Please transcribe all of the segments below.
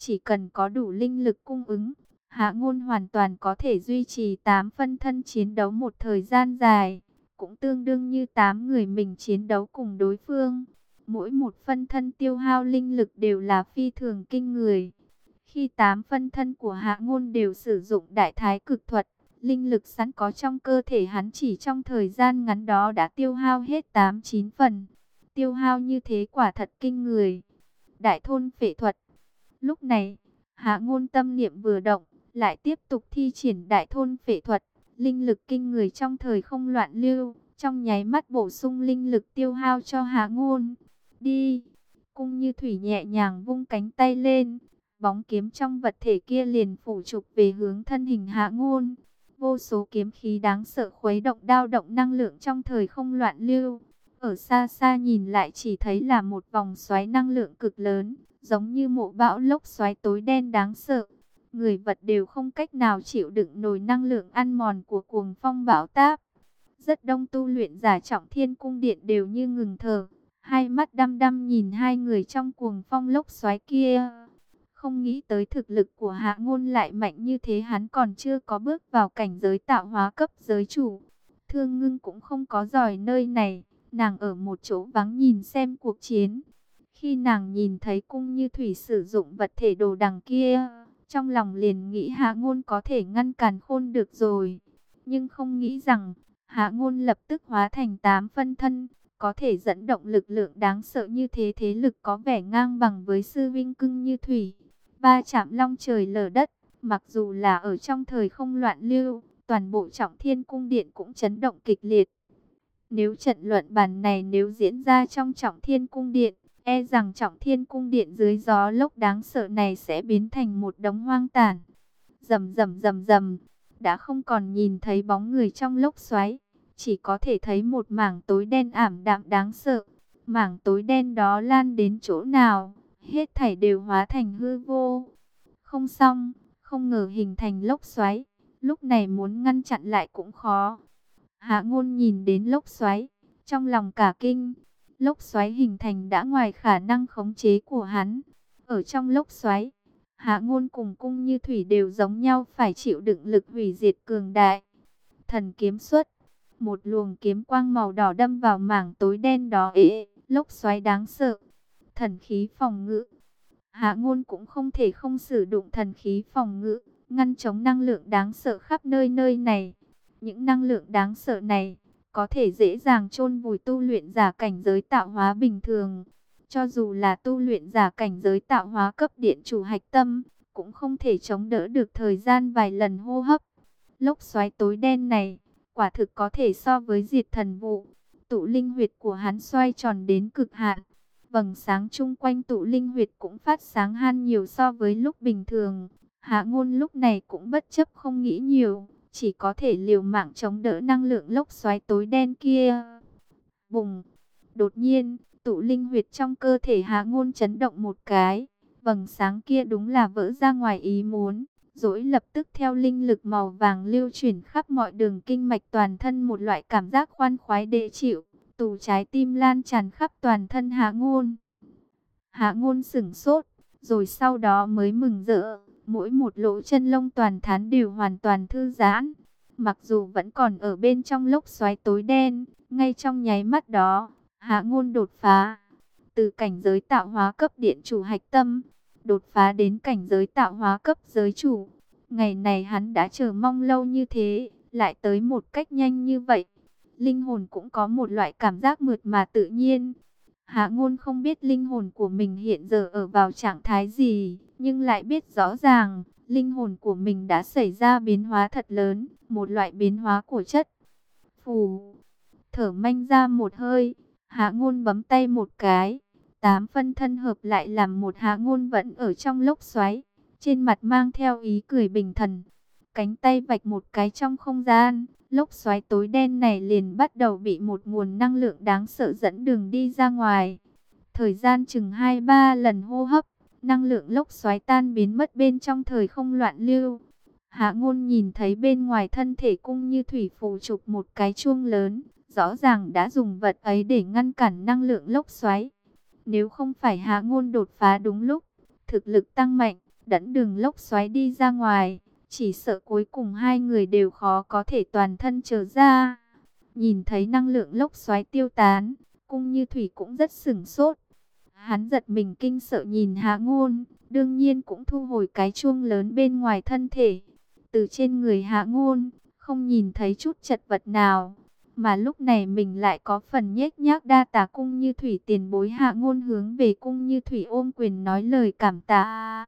Chỉ cần có đủ linh lực cung ứng, Hạ Ngôn hoàn toàn có thể duy trì 8 phân thân chiến đấu một thời gian dài, cũng tương đương như 8 người mình chiến đấu cùng đối phương. Mỗi một phân thân tiêu hao linh lực đều là phi thường kinh người. Khi 8 phân thân của Hạ Ngôn đều sử dụng đại thái cực thuật, linh lực sẵn có trong cơ thể hắn chỉ trong thời gian ngắn đó đã tiêu hao hết 8-9 phần. Tiêu hao như thế quả thật kinh người. Đại thôn phệ thuật. Lúc này, Hạ Ngôn tâm niệm vừa động, lại tiếp tục thi triển đại thôn phệ thuật. Linh lực kinh người trong thời không loạn lưu, trong nháy mắt bổ sung linh lực tiêu hao cho Hạ Ngôn. Đi! Cung Như Thủy nhẹ nhàng vung cánh tay lên, bóng kiếm trong vật thể kia liền phủ trục về hướng thân hình Hạ Ngôn. Vô số kiếm khí đáng sợ khuấy động dao động năng lượng trong thời không loạn lưu. Ở xa xa nhìn lại chỉ thấy là một vòng xoáy năng lượng cực lớn, giống như một bão lốc xoáy tối đen đáng sợ. Người vật đều không cách nào chịu đựng nổi năng lượng ăn mòn của cuồng phong bão táp. Rất đông tu luyện giả Trọng Thiên Cung Điện đều như ngừng thở, hai mắt đăm đăm nhìn hai người trong cuồng phong lốc xoáy kia. Không nghĩ tới thực lực của Hạ Ngôn lại mạnh như thế, hắn còn chưa có bước vào cảnh giới tạo hóa cấp giới chủ. Thương Ngưng cũng không có giỏi nơi này, nàng ở một chỗ vắng nhìn xem cuộc chiến. Khi nàng nhìn thấy Cung Như Thủy sử dụng vật thể đồ đằng kia, trong lòng liền nghĩ Hạ Ngôn có thể ngăn càn khôn được rồi. Nhưng không nghĩ rằng, Hạ Ngôn lập tức hóa thành 8 phân thân, có thể dẫn động lực lượng đáng sợ như thế, thế lực có vẻ ngang bằng với sư vinh Cung Như Thủy. Va chạm long trời lở đất, mặc dù là ở trong thời không loạn lưu, toàn bộ Trọng Thiên Cung Điện cũng chấn động kịch liệt. Nếu trận luận bàn này nếu diễn ra trong Trọng Thiên Cung Điện, e rằng Trọng Thiên Cung Điện dưới gió lốc đáng sợ này sẽ biến thành một đống hoang tàn. Rầm rầm rầm rầm, đã không còn nhìn thấy bóng người trong lốc xoáy, chỉ có thể thấy một mảng tối đen ảm đạm đáng sợ. Mảng tối đen đó lan đến chỗ nào, hết thảy đều hóa thành hư vô. Không xong, không ngờ hình thành lốc xoáy, lúc này muốn ngăn chặn lại cũng khó. Hạ Ngôn nhìn đến lốc xoáy, trong lòng cả kinh. Lốc xoáy hình thành đã ngoài khả năng khống chế của hắn. Ở trong lốc xoáy, Hạ Ngôn cùng Cung Như Thủy đều giống nhau phải chịu đựng lực hủy diệt cường đại. Thần kiếm xuất, một luồng kiếm quang màu đỏ đâm vào mảng tối đen đó. Lốc xoáy đáng sợ. Thần khí phòng ngự. Hạ Ngôn cũng không thể không sử dụng thần khí phòng ngự, ngăn chống năng lượng đáng sợ khắp nơi nơi này. Những năng lượng đáng sợ này có thể dễ dàng chôn vùi tu luyện giả cảnh giới tạo hóa bình thường. Cho dù là tu luyện giả cảnh giới tạo hóa cấp điện chủ hạch tâm, cũng không thể chống đỡ được thời gian vài lần hô hấp. Lốc xoáy tối đen này, quả thực có thể so với diệt thần vụ. Tụ linh huyệt của hắn xoay tròn đến cực hạn. Vầng sáng chung quanh tụ linh huyệt cũng phát sáng han nhiều so với lúc bình thường. Hạ Ngôn lúc này cũng bất chấp không nghĩ nhiều, chỉ có thể liều mạng chống đỡ năng lượng lốc xoáy tối đen kia. Bùng! Đột nhiên, tụ linh huyệt trong cơ thể Hạ Ngôn chấn động một cái. Vầng sáng kia đúng là vỡ ra ngoài ý muốn, rồi lập tức theo linh lực màu vàng lưu chuyển khắp mọi đường kinh mạch toàn thân, một loại cảm giác khoan khoái dễ chịu. Tù trái tim lan tràn khắp toàn thân Hạ Ngôn. Hạ Ngôn sửng sốt, rồi sau đó mới mừng rỡ. Mỗi một lỗ chân lông toàn thán đều hoàn toàn thư giãn. Mặc dù vẫn còn ở bên trong lốc xoáy tối đen, ngay trong nháy mắt đó, Hạ Ngôn đột phá. Từ cảnh giới tạo hóa cấp điện chủ hạch tâm, đột phá đến cảnh giới tạo hóa cấp giới chủ. Ngày này hắn đã chờ mong lâu như thế, lại tới một cách nhanh như vậy. Linh hồn cũng có một loại cảm giác mượt mà tự nhiên. Hạ Ngôn không biết linh hồn của mình hiện giờ ở vào trạng thái gì, nhưng lại biết rõ ràng, linh hồn của mình đã xảy ra biến hóa thật lớn, một loại biến hóa của chất. Phù, thở manh ra một hơi, Hạ Ngôn bấm tay một cái, 8 phân thân hợp lại làm một. Hạ Ngôn vẫn ở trong lốc xoáy, trên mặt mang theo ý cười bình thần. Cánh tay vạch một cái trong không gian, lốc xoáy tối đen này liền bắt đầu bị một nguồn năng lượng đáng sợ dẫn đường đi ra ngoài. Thời gian chừng 2-3 lần hô hấp, năng lượng lốc xoáy tan biến mất bên trong thời không loạn lưu. Hạ Ngôn nhìn thấy bên ngoài thân thể Cung Như Thủy phủ trục một cái chuông lớn, rõ ràng đã dùng vật ấy để ngăn cản năng lượng lốc xoáy. Nếu không phải Hạ Ngôn đột phá đúng lúc, thực lực tăng mạnh, dẫn đường lốc xoáy đi ra ngoài. Chỉ sợ cuối cùng hai người đều khó có thể toàn thân trở ra. Nhìn thấy năng lượng lốc xoáy tiêu tán, Cung Như Thủy cũng rất sửng sốt. Hắn giật mình kinh sợ nhìn Hạ Ngôn, đương nhiên cũng thu hồi cái chuông lớn bên ngoài thân thể. Từ trên người Hạ Ngôn, không nhìn thấy chút chật vật nào. Mà lúc này mình lại có phần nhếch nhác đa tạ Cung Như Thủy tiền bối. Hạ Ngôn hướng về Cung Như Thủy ôm quyền nói lời cảm tạ.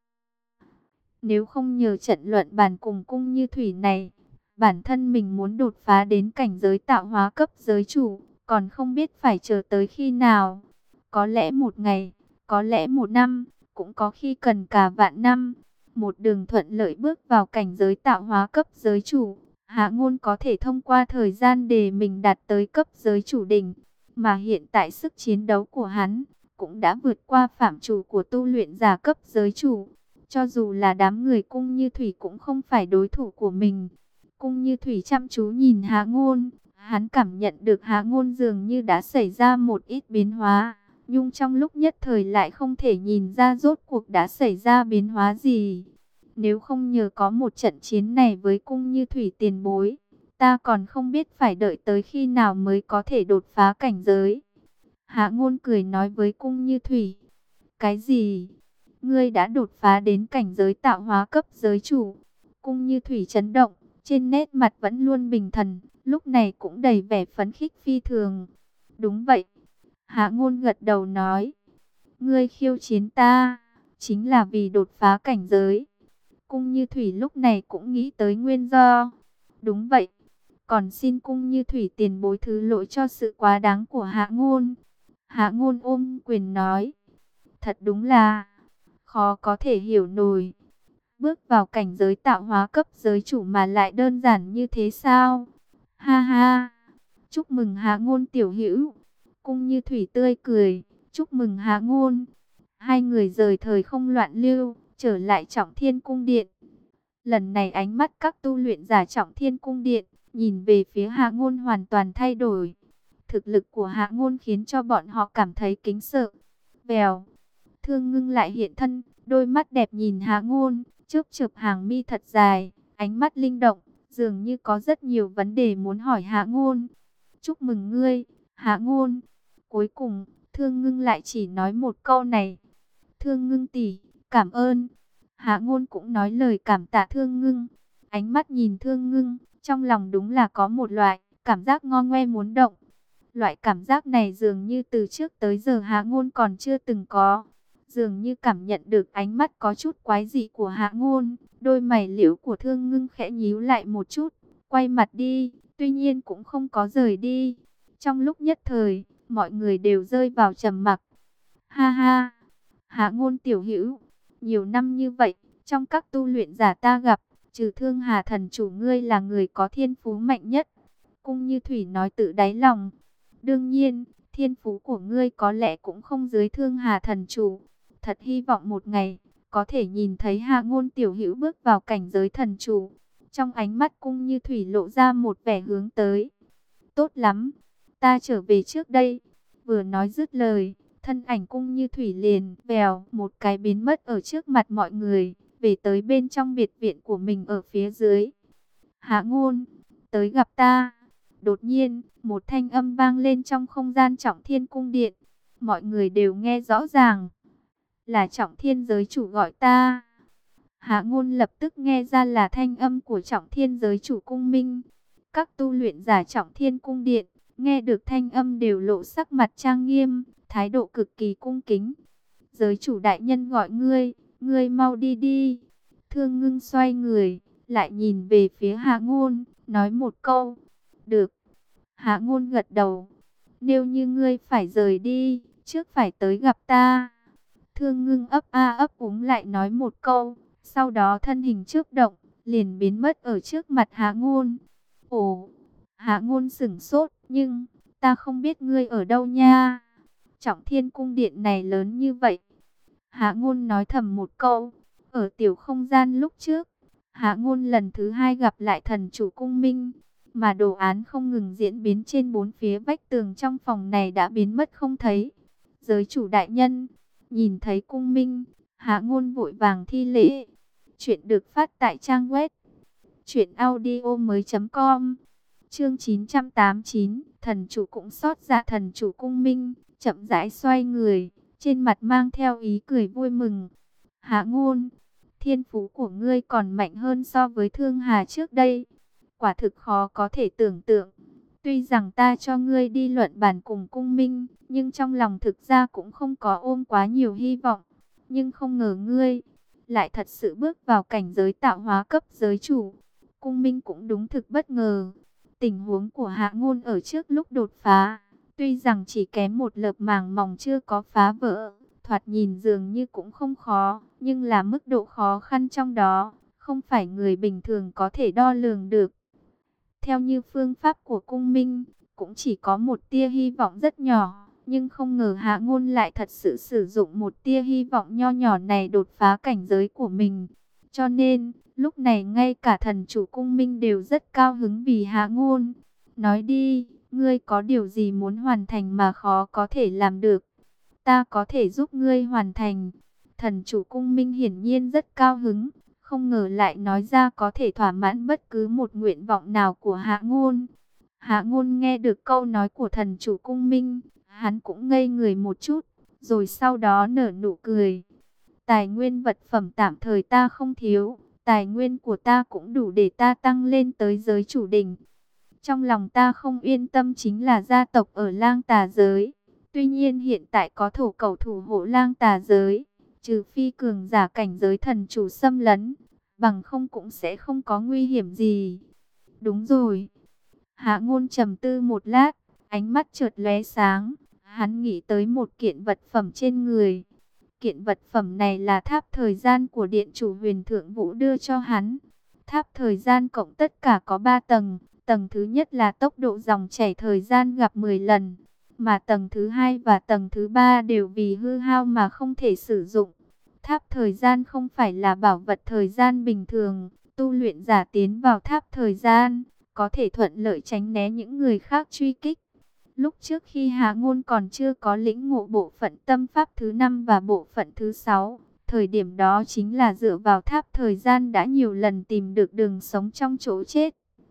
Nếu không nhờ trận luận bàn cùng Cung Như Thủy này, bản thân mình muốn đột phá đến cảnh giới tạo hóa cấp giới chủ, còn không biết phải chờ tới khi nào. Có lẽ một ngày, có lẽ một năm, cũng có khi cần cả vạn năm. Một đường thuận lợi bước vào cảnh giới tạo hóa cấp giới chủ, Hạ Ngôn có thể thông qua thời gian để mình đạt tới cấp giới chủ đỉnh. Mà hiện tại sức chiến đấu của hắn cũng đã vượt qua phạm trù của tu luyện giả cấp giới chủ. Cho dù là đám người Cung Như Thủy cũng không phải đối thủ của mình. Cung Như Thủy chăm chú nhìn Hạ Ngôn, hắn cảm nhận được Hạ Ngôn dường như đã xảy ra một ít biến hóa, nhưng trong lúc nhất thời lại không thể nhìn ra rốt cuộc đã xảy ra biến hóa gì. Nếu không nhờ có một trận chiến này với Cung Như Thủy tiền bối, ta còn không biết phải đợi tới khi nào mới có thể đột phá cảnh giới. Hạ Ngôn cười nói với Cung Như Thủy, cái gì? Ngươi đã đột phá đến cảnh giới tạo hóa cấp giới chủ? Cung Như Thủy chấn động, trên nét mặt vẫn luôn bình thản, lúc này cũng đầy vẻ phấn khích phi thường. Đúng vậy. Hạ Ngôn gật đầu nói, ngươi khiêu chiến ta, chính là vì đột phá cảnh giới. Cung Như Thủy lúc này cũng nghĩ tới nguyên do. Đúng vậy, còn xin Cung Như Thủy tiền bối thứ lỗi cho sự quá đáng của Hạ Ngôn. Hạ Ngôn ôm quyền nói, thật đúng là khó có thể hiểu nổi. Bước vào cảnh giới tạo hóa cấp giới chủ mà lại đơn giản như thế sao? Ha ha, chúc mừng Hạ Ngôn tiểu hữu. Cung Như Thủy tươi cười, chúc mừng Hạ Ngôn. Hai người rời thời không loạn lưu, trở lại Trọng Thiên Cung Điện. Lần này ánh mắt các tu luyện giả Trọng Thiên Cung Điện nhìn về phía Hạ Ngôn hoàn toàn thay đổi. Thực lực của Hạ Ngôn khiến cho bọn họ cảm thấy kính sợ. Vèo, Thương Ngưng lại hiện thân, đôi mắt đẹp nhìn Hạ Ngôn, chớp chớp hàng mi thật dài, ánh mắt linh động, dường như có rất nhiều vấn đề muốn hỏi Hạ Ngôn. Chúc mừng ngươi, Hạ Ngôn. Cuối cùng, Thương Ngưng lại chỉ nói một câu này. Thương Ngưng tỷ, cảm ơn. Hạ Ngôn cũng nói lời cảm tạ Thương Ngưng. Ánh mắt nhìn Thương Ngưng, trong lòng đúng là có một loại cảm giác ngon ngoe muốn động. Loại cảm giác này dường như từ trước tới giờ Hạ Ngôn còn chưa từng có. Dường như cảm nhận được ánh mắt có chút quái dị của Hạ Ngôn, đôi mày liễu của Thương Ngưng khẽ nhíu lại một chút, quay mặt đi, tuy nhiên cũng không có rời đi. Trong lúc nhất thời, mọi người đều rơi vào trầm mặc. Ha ha, Hạ Ngôn tiểu hữu, nhiều năm như vậy, trong các tu luyện giả ta gặp, trừ Thương Hà thần chủ ngươi là người có thiên phú mạnh nhất. Cung Như Thủy nói tự đáy lòng. Đương nhiên, thiên phú của ngươi có lẽ cũng không dưới Thương Hà thần chủ. Thật hy vọng một ngày có thể nhìn thấy Hạ Ngôn tiểu hữu bước vào cảnh giới thần chủ. Trong ánh mắt Cung Như Thủy lộ ra một vẻ hướng tới. Tốt lắm, ta trở về trước đây. Vừa nói dứt lời, thân ảnh Cung Như Thủy liền vèo một cái biến mất ở trước mặt mọi người, về tới bên trong biệt viện của mình ở phía dưới. Hạ Ngôn, tới gặp ta. Đột nhiên, một thanh âm vang lên trong không gian Trọng Thiên Cung Điện. Mọi người đều nghe rõ ràng. Là Trọng Thiên giới chủ gọi ta. Hạ Ngôn lập tức nghe ra là thanh âm của Trọng Thiên giới chủ Cung Minh. Các tu luyện giả Trọng Thiên Cung Điện nghe được thanh âm đều lộ sắc mặt trang nghiêm, thái độ cực kỳ cung kính. Giới chủ đại nhân gọi ngươi, ngươi mau đi đi. Thương Ngưng xoay người, lại nhìn về phía Hạ Ngôn, nói một câu. Được. Hạ Ngôn gật đầu. Nếu như ngươi phải rời đi, trước phải tới gặp ta. Thương Ngưng ấp a ấp úng lại nói một câu, sau đó thân hình chớp động, liền biến mất ở trước mặt Hạ Ngôn. Ồ, Hạ Ngôn sửng sốt, nhưng ta không biết ngươi ở đâu nha. Trọng Thiên Cung Điện này lớn như vậy. Hạ Ngôn nói thầm một câu, ở tiểu không gian lúc trước, Hạ Ngôn lần thứ hai gặp lại thần chủ Cung Minh, mà đồ án không ngừng diễn biến trên bốn phía vách tường trong phòng này đã biến mất không thấy. Giới chủ đại nhân, nhìn thấy Cung Minh, Hạ Ngôn vội vàng thi lễ. Chuyện được phát tại trang web truyệnaudiomoi.com. Chương 989, thần chủ cũng xót dạ. Thần chủ Cung Minh chậm rãi xoay người, trên mặt mang theo ý cười vui mừng. Hạ Ngôn, thiên phú của ngươi còn mạnh hơn so với Thương Hà trước đây. Quả thực khó có thể tưởng tượng. Tuy rằng ta cho ngươi đi luận bàn cùng Cung Minh, nhưng trong lòng thực ra cũng không có ôm quá nhiều hy vọng. Nhưng không ngờ ngươi lại thật sự bước vào cảnh giới tạo hóa cấp giới chủ. Cung Minh cũng đúng thực bất ngờ. Tình huống của Hạ Ngôn ở trước lúc đột phá, tuy rằng chỉ kém một lớp màng mỏng chưa có phá vỡ, thoạt nhìn dường như cũng không khó, nhưng là mức độ khó khăn trong đó, không phải người bình thường có thể đo lường được. Theo như phương pháp của Cung Minh, cũng chỉ có một tia hy vọng rất nhỏ, nhưng không ngờ Hạ Ngôn lại thật sự sử dụng một tia hy vọng nho nhỏ này đột phá cảnh giới của mình. Cho nên, lúc này ngay cả thần chủ Cung Minh đều rất cao hứng vì Hạ Ngôn. Nói đi, ngươi có điều gì muốn hoàn thành mà khó có thể làm được? Ta có thể giúp ngươi hoàn thành. Thần chủ Cung Minh hiển nhiên rất cao hứng, không ngờ lại nói ra có thể thỏa mãn bất cứ một nguyện vọng nào của Hạ Ngôn. Hạ Ngôn nghe được câu nói của thần chủ Cung Minh, hắn cũng ngây người một chút, rồi sau đó nở nụ cười. Tài nguyên vật phẩm tạm thời ta không thiếu, tài nguyên của ta cũng đủ để ta tăng lên tới giới chủ đỉnh. Trong lòng ta không yên tâm chính là gia tộc ở Lang Tà giới. Tuy nhiên hiện tại có thổ cầu thủ hộ Lang Tà giới, trừ phi cường giả cảnh giới thần chủ xâm lấn, bằng không cũng sẽ không có nguy hiểm gì. Đúng rồi. Hạ Ngôn trầm tư một lát, ánh mắt chợt lóe sáng, hắn nghĩ tới một kiện vật phẩm trên người. Kiện vật phẩm này là tháp thời gian của điện chủ Huyền Thượng Vũ đưa cho hắn. Tháp thời gian cộng tất cả có 3 tầng, tầng thứ nhất là tốc độ dòng chảy thời gian gặp 10 lần, mà tầng thứ hai và tầng thứ ba đều vì hư hao mà không thể sử dụng. Tháp thời gian không phải là bảo vật thời gian bình thường, tu luyện giả tiến vào tháp thời gian, có thể thuận lợi tránh né những người khác truy kích. Lúc trước khi Hạ Ngôn còn chưa có lĩnh ngộ bộ phận tâm pháp thứ 5 và bộ phận thứ 6, thời điểm đó chính là dựa vào tháp thời gian đã nhiều lần tìm được đường sống trong chỗ chết.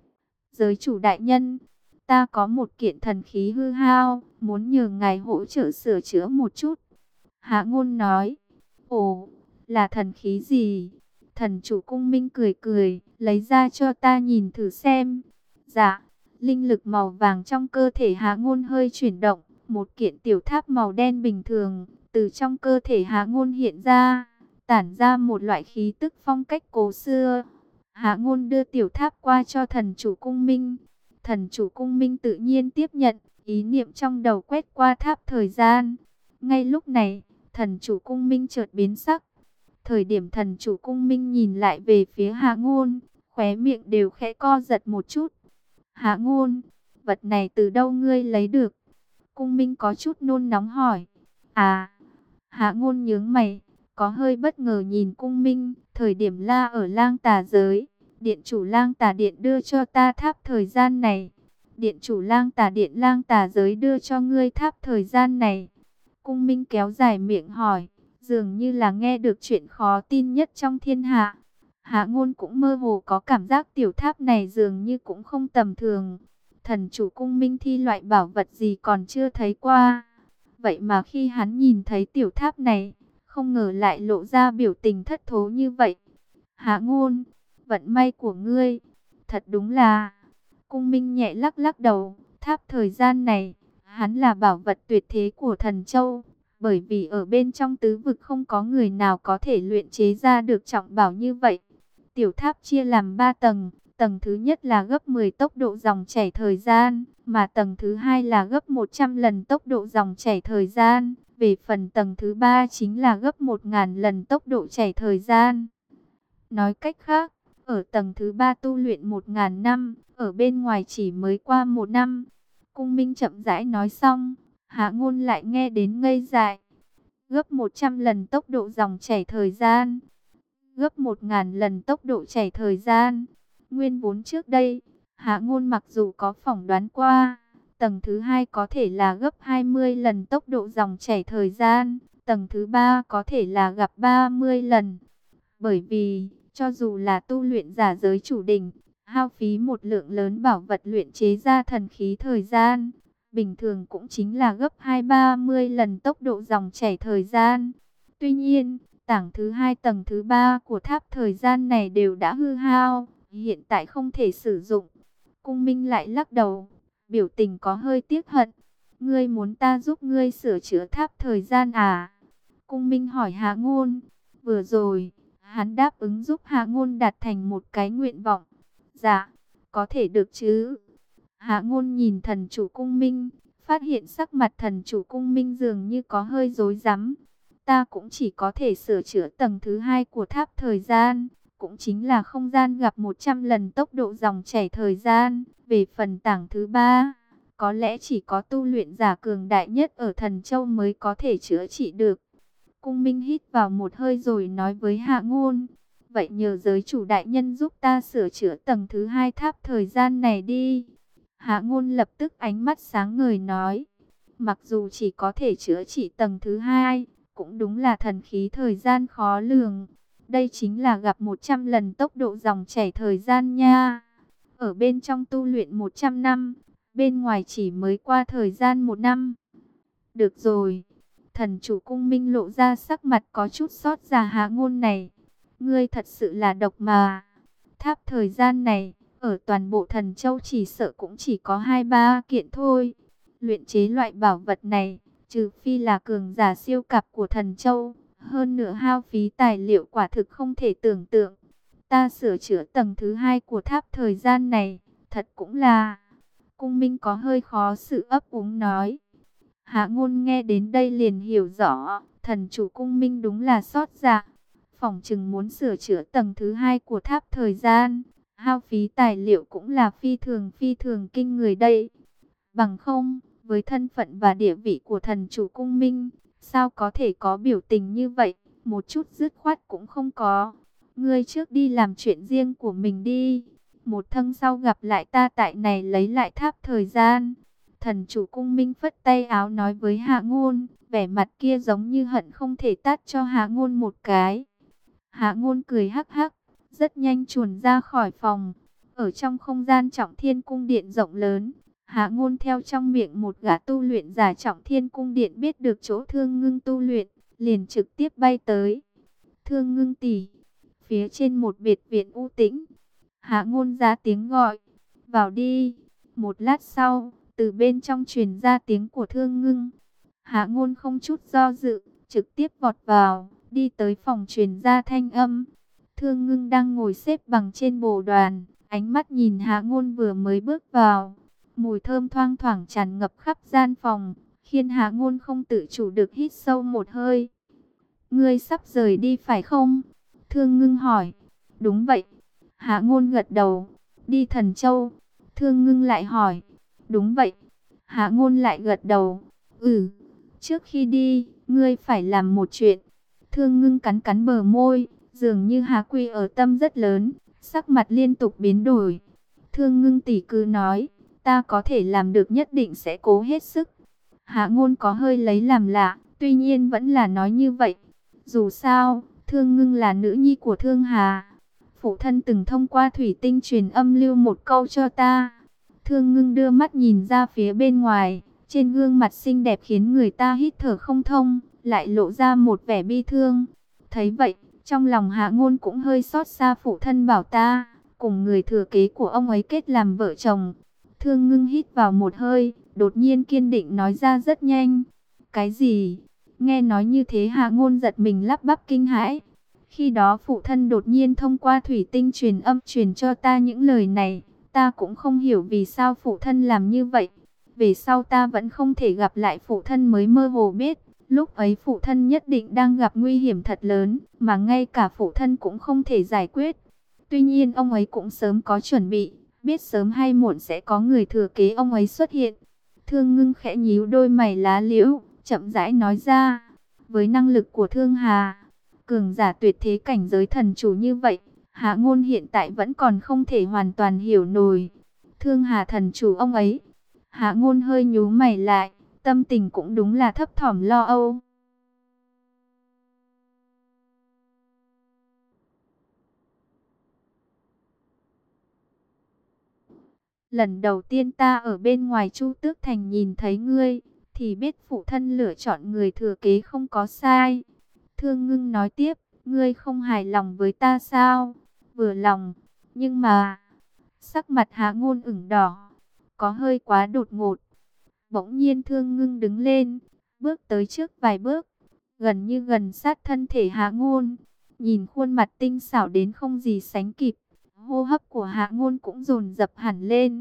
Giới chủ đại nhân, ta có một kiện thần khí hư hao, muốn nhờ ngài hỗ trợ sửa chữa một chút. Hạ Ngôn nói. Ồ, là thần khí gì? Thần chủ Cung Minh cười cười, lấy ra cho ta nhìn thử xem. Dạ, linh lực màu vàng trong cơ thể Hạ Ngôn hơi chuyển động, một kiện tiểu tháp màu đen bình thường từ trong cơ thể Hạ Ngôn hiện ra, tản ra một loại khí tức phong cách cổ xưa. Hạ Ngôn đưa tiểu tháp qua cho thần chủ Cung Minh. Thần chủ Cung Minh tự nhiên tiếp nhận, ý niệm trong đầu quét qua tháp thời gian. Ngay lúc này, thần chủ Cung Minh chợt biến sắc. Thời điểm thần chủ Cung Minh nhìn lại về phía Hạ Ngôn, khóe miệng đều khẽ co giật một chút. Hạ Ngôn, vật này từ đâu ngươi lấy được? Cung Minh có chút nôn nóng hỏi. À, Hạ Ngôn nhướng mày, có hơi bất ngờ nhìn Cung Minh. Thời điểm la ở Lang Tà giới, điện chủ Lang Tà điện đưa cho ta tháp thời gian này. Điện chủ Lang Tà điện Lang Tà giới đưa cho ngươi tháp thời gian này. Cung Minh kéo dài miệng hỏi, dường như là nghe được chuyện khó tin nhất trong thiên hạ. Hạ Ngôn cũng mơ hồ có cảm giác tiểu tháp này dường như cũng không tầm thường. Thần chủ Cung Minh thi loại bảo vật gì còn chưa thấy qua. Vậy mà khi hắn nhìn thấy tiểu tháp này, không ngờ lại lộ ra biểu tình thất thố như vậy. Hạ Ngôn, vận may của ngươi, thật đúng là... Cung Minh nhẹ lắc lắc đầu, tháp thời gian này, hắn là bảo vật tuyệt thế của Thần Châu. Bởi vì ở bên trong tứ vực không có người nào có thể luyện chế ra được trọng bảo như vậy. Tiểu tháp chia làm 3 tầng, tầng thứ nhất là gấp 10 tốc độ dòng chảy thời gian, mà tầng thứ hai là gấp 100 lần tốc độ dòng chảy thời gian. Về phần tầng thứ ba chính là gấp 1000 lần tốc độ chảy thời gian. Nói cách khác, ở tầng thứ ba tu luyện 1000 năm, ở bên ngoài chỉ mới qua 1 năm. Cung Minh chậm rãi nói xong, Hạ Ngôn lại nghe đến ngây dại. Gấp 100 lần tốc độ dòng chảy thời gian, gấp 1000 lần tốc độ chảy thời gian. Nguyên vốn trước đây, Hạ Ngôn mặc dù có phỏng đoán qua, tầng thứ hai có thể là gấp 20 lần tốc độ dòng chảy thời gian, tầng thứ 3 có thể là gặp 30 lần. Bởi vì, cho dù là tu luyện giả giới chủ đỉnh, hao phí một lượng lớn bảo vật luyện chế ra thần khí thời gian, bình thường cũng chính là gấp 2-30 lần tốc độ dòng chảy thời gian. Tuy nhiên, tầng thứ 2 tầng thứ 3 của tháp thời gian này đều đã hư hao, hiện tại không thể sử dụng. Cung Minh lại lắc đầu, biểu tình có hơi tiếc hận. Ngươi muốn ta giúp ngươi sửa chữa tháp thời gian à? Cung Minh hỏi Hạ Ngôn. Vừa rồi, hắn đáp ứng giúp Hạ Ngôn đạt thành một cái nguyện vọng. Dạ, có thể được chứ? Hạ Ngôn nhìn thần chủ Cung Minh, phát hiện sắc mặt thần chủ Cung Minh dường như có hơi rối rắm. Ta cũng chỉ có thể sửa chữa tầng thứ 2 của tháp thời gian, cũng chính là không gian gặp 100 lần tốc độ dòng chảy thời gian. Về phần tầng thứ 3, có lẽ chỉ có tu luyện giả cường đại nhất ở Thần Châu mới có thể chữa trị được. Cung Minh hít vào một hơi rồi nói với Hạ Ngôn, vậy nhờ giới chủ đại nhân giúp ta sửa chữa tầng thứ 2 tháp thời gian này đi. Hạ Ngôn lập tức ánh mắt sáng ngời nói, mặc dù chỉ có thể chữa trị tầng thứ 2, cũng đúng là thần khí thời gian khó lường. Đây chính là gặp 100 lần tốc độ dòng chảy thời gian nha. Ở bên trong tu luyện 100 năm, bên ngoài chỉ mới qua thời gian 1 năm. Được rồi. Thần chủ Cung Minh lộ ra sắc mặt có chút xót xa. Hạ Ngôn này, ngươi thật sự là độc mà. Tháp thời gian này, ở toàn bộ Thần Châu chỉ sợ cũng chỉ có 2-3 kiện thôi. Luyện chế loại bảo vật này, trừ phi là cường giả siêu cấp của Thần Châu, hơn nữa hao phí tài liệu quả thực không thể tưởng tượng. Ta sửa chữa tầng thứ 2 của tháp thời gian này, thật cũng là... Cung Minh có hơi khó xử ấp úng nói. Hạ Ngôn nghe đến đây liền hiểu rõ, thần chủ Cung Minh đúng là xót dạ. Phỏng chừng muốn sửa chữa tầng thứ 2 của tháp thời gian, hao phí tài liệu cũng là phi thường kinh người đây. Bằng không, với thân phận và địa vị của thần chủ Cung Minh, sao có thể có biểu tình như vậy, một chút dứt khoát cũng không có. Ngươi trước đi làm chuyện riêng của mình đi. Một thân sau gặp lại ta tại này lấy lại tháp thời gian. Thần chủ Cung Minh phất tay áo nói với Hạ Ngôn, vẻ mặt kia giống như hận không thể tát cho Hạ Ngôn một cái. Hạ Ngôn cười hắc hắc, rất nhanh chuồn ra khỏi phòng. Ở trong không gian Trọng Thiên Cung Điện rộng lớn, Hạ Ngôn theo trong miệng một gã tu luyện giả Trọng Thiên Cung Điện biết được chỗ Thương Ngưng tu luyện, liền trực tiếp bay tới. Thương Ngưng tỷ, phía trên một biệt viện u tĩnh, Hạ Ngôn ra tiếng gọi, vào đi. Một lát sau, từ bên trong truyền ra tiếng của Thương Ngưng. Hạ Ngôn không chút do dự, trực tiếp vọt vào, đi tới phòng truyền ra thanh âm. Thương Ngưng đang ngồi xếp bằng trên bồ đoàn, ánh mắt nhìn Hạ Ngôn vừa mới bước vào. Mùi thơm thoang thoảng tràn ngập khắp gian phòng, khiến Hạ Ngôn không tự chủ được hít sâu một hơi. Ngươi sắp rời đi phải không? Thương Ngưng hỏi. Đúng vậy. Hạ Ngôn gật đầu. Đi Thần Châu? Thương Ngưng lại hỏi. Đúng vậy. Hạ Ngôn lại gật đầu. Ừ. Trước khi đi, ngươi phải làm một chuyện. Thương Ngưng cắn cắn bờ môi, dường như Hạ Quy ở tâm rất lớn, sắc mặt liên tục biến đổi. Thương Ngưng tỷ cứ nói, ta có thể làm được nhất định sẽ cố hết sức. Hạ Ngôn có hơi lấy làm lạ, tuy nhiên vẫn là nói như vậy. Dù sao, Thương Ngưng là nữ nhi của Thương Hà. Phụ thân từng thông qua thủy tinh truyền âm lưu một câu cho ta. Thương Ngưng đưa mắt nhìn ra phía bên ngoài, trên gương mặt xinh đẹp khiến người ta hít thở không thông, lại lộ ra một vẻ bi thương. Thấy vậy, trong lòng Hạ Ngôn cũng hơi xót xa phụ thân bảo ta, cùng người thừa kế của ông ấy kết làm vợ chồng. Thương Ngưng hít vào một hơi, đột nhiên kiên định nói ra rất nhanh. Cái gì? Nghe nói như thế Hạ Ngôn giật mình lắp bắp kinh hãi. Khi đó phụ thân đột nhiên thông qua thủy tinh truyền âm truyền cho ta những lời này. Ta cũng không hiểu vì sao phụ thân làm như vậy. Về sau ta vẫn không thể gặp lại phụ thân mới mơ hồ biết. Lúc ấy phụ thân nhất định đang gặp nguy hiểm thật lớn, mà ngay cả phụ thân cũng không thể giải quyết. Tuy nhiên ông ấy cũng sớm có chuẩn bị, biết sớm hay muộn sẽ có người thừa kế ông ấy xuất hiện. Thương Ngưng khẽ nhíu đôi mày lá liễu, chậm rãi nói ra. Với năng lực của Thương Hà, cường giả tuyệt thế cảnh giới thần chủ như vậy, Hạ Ngôn hiện tại vẫn còn không thể hoàn toàn hiểu nổi. Thương Hà thần chủ ông ấy. Hạ Ngôn hơi nhíu mày lại, tâm tình cũng đúng là thấp thỏm lo âu. lần đầu tiên ta ở bên ngoài Chu Tước Thành nhìn thấy ngươi, thì biết phụ thân lựa chọn người thừa kế không có sai. Thương Ngưng nói tiếp, ngươi không hài lòng với ta sao? Vừa lòng, nhưng mà... Sắc mặt Hạ Ngôn ửng đỏ, có hơi quá đột ngột. Bỗng nhiên Thương Ngưng đứng lên, bước tới trước vài bước, gần như gần sát thân thể Hạ Ngôn. Nhìn khuôn mặt tinh xảo đến không gì sánh kịp, hô hấp của Hạ Ngôn cũng dồn dập hẳn lên.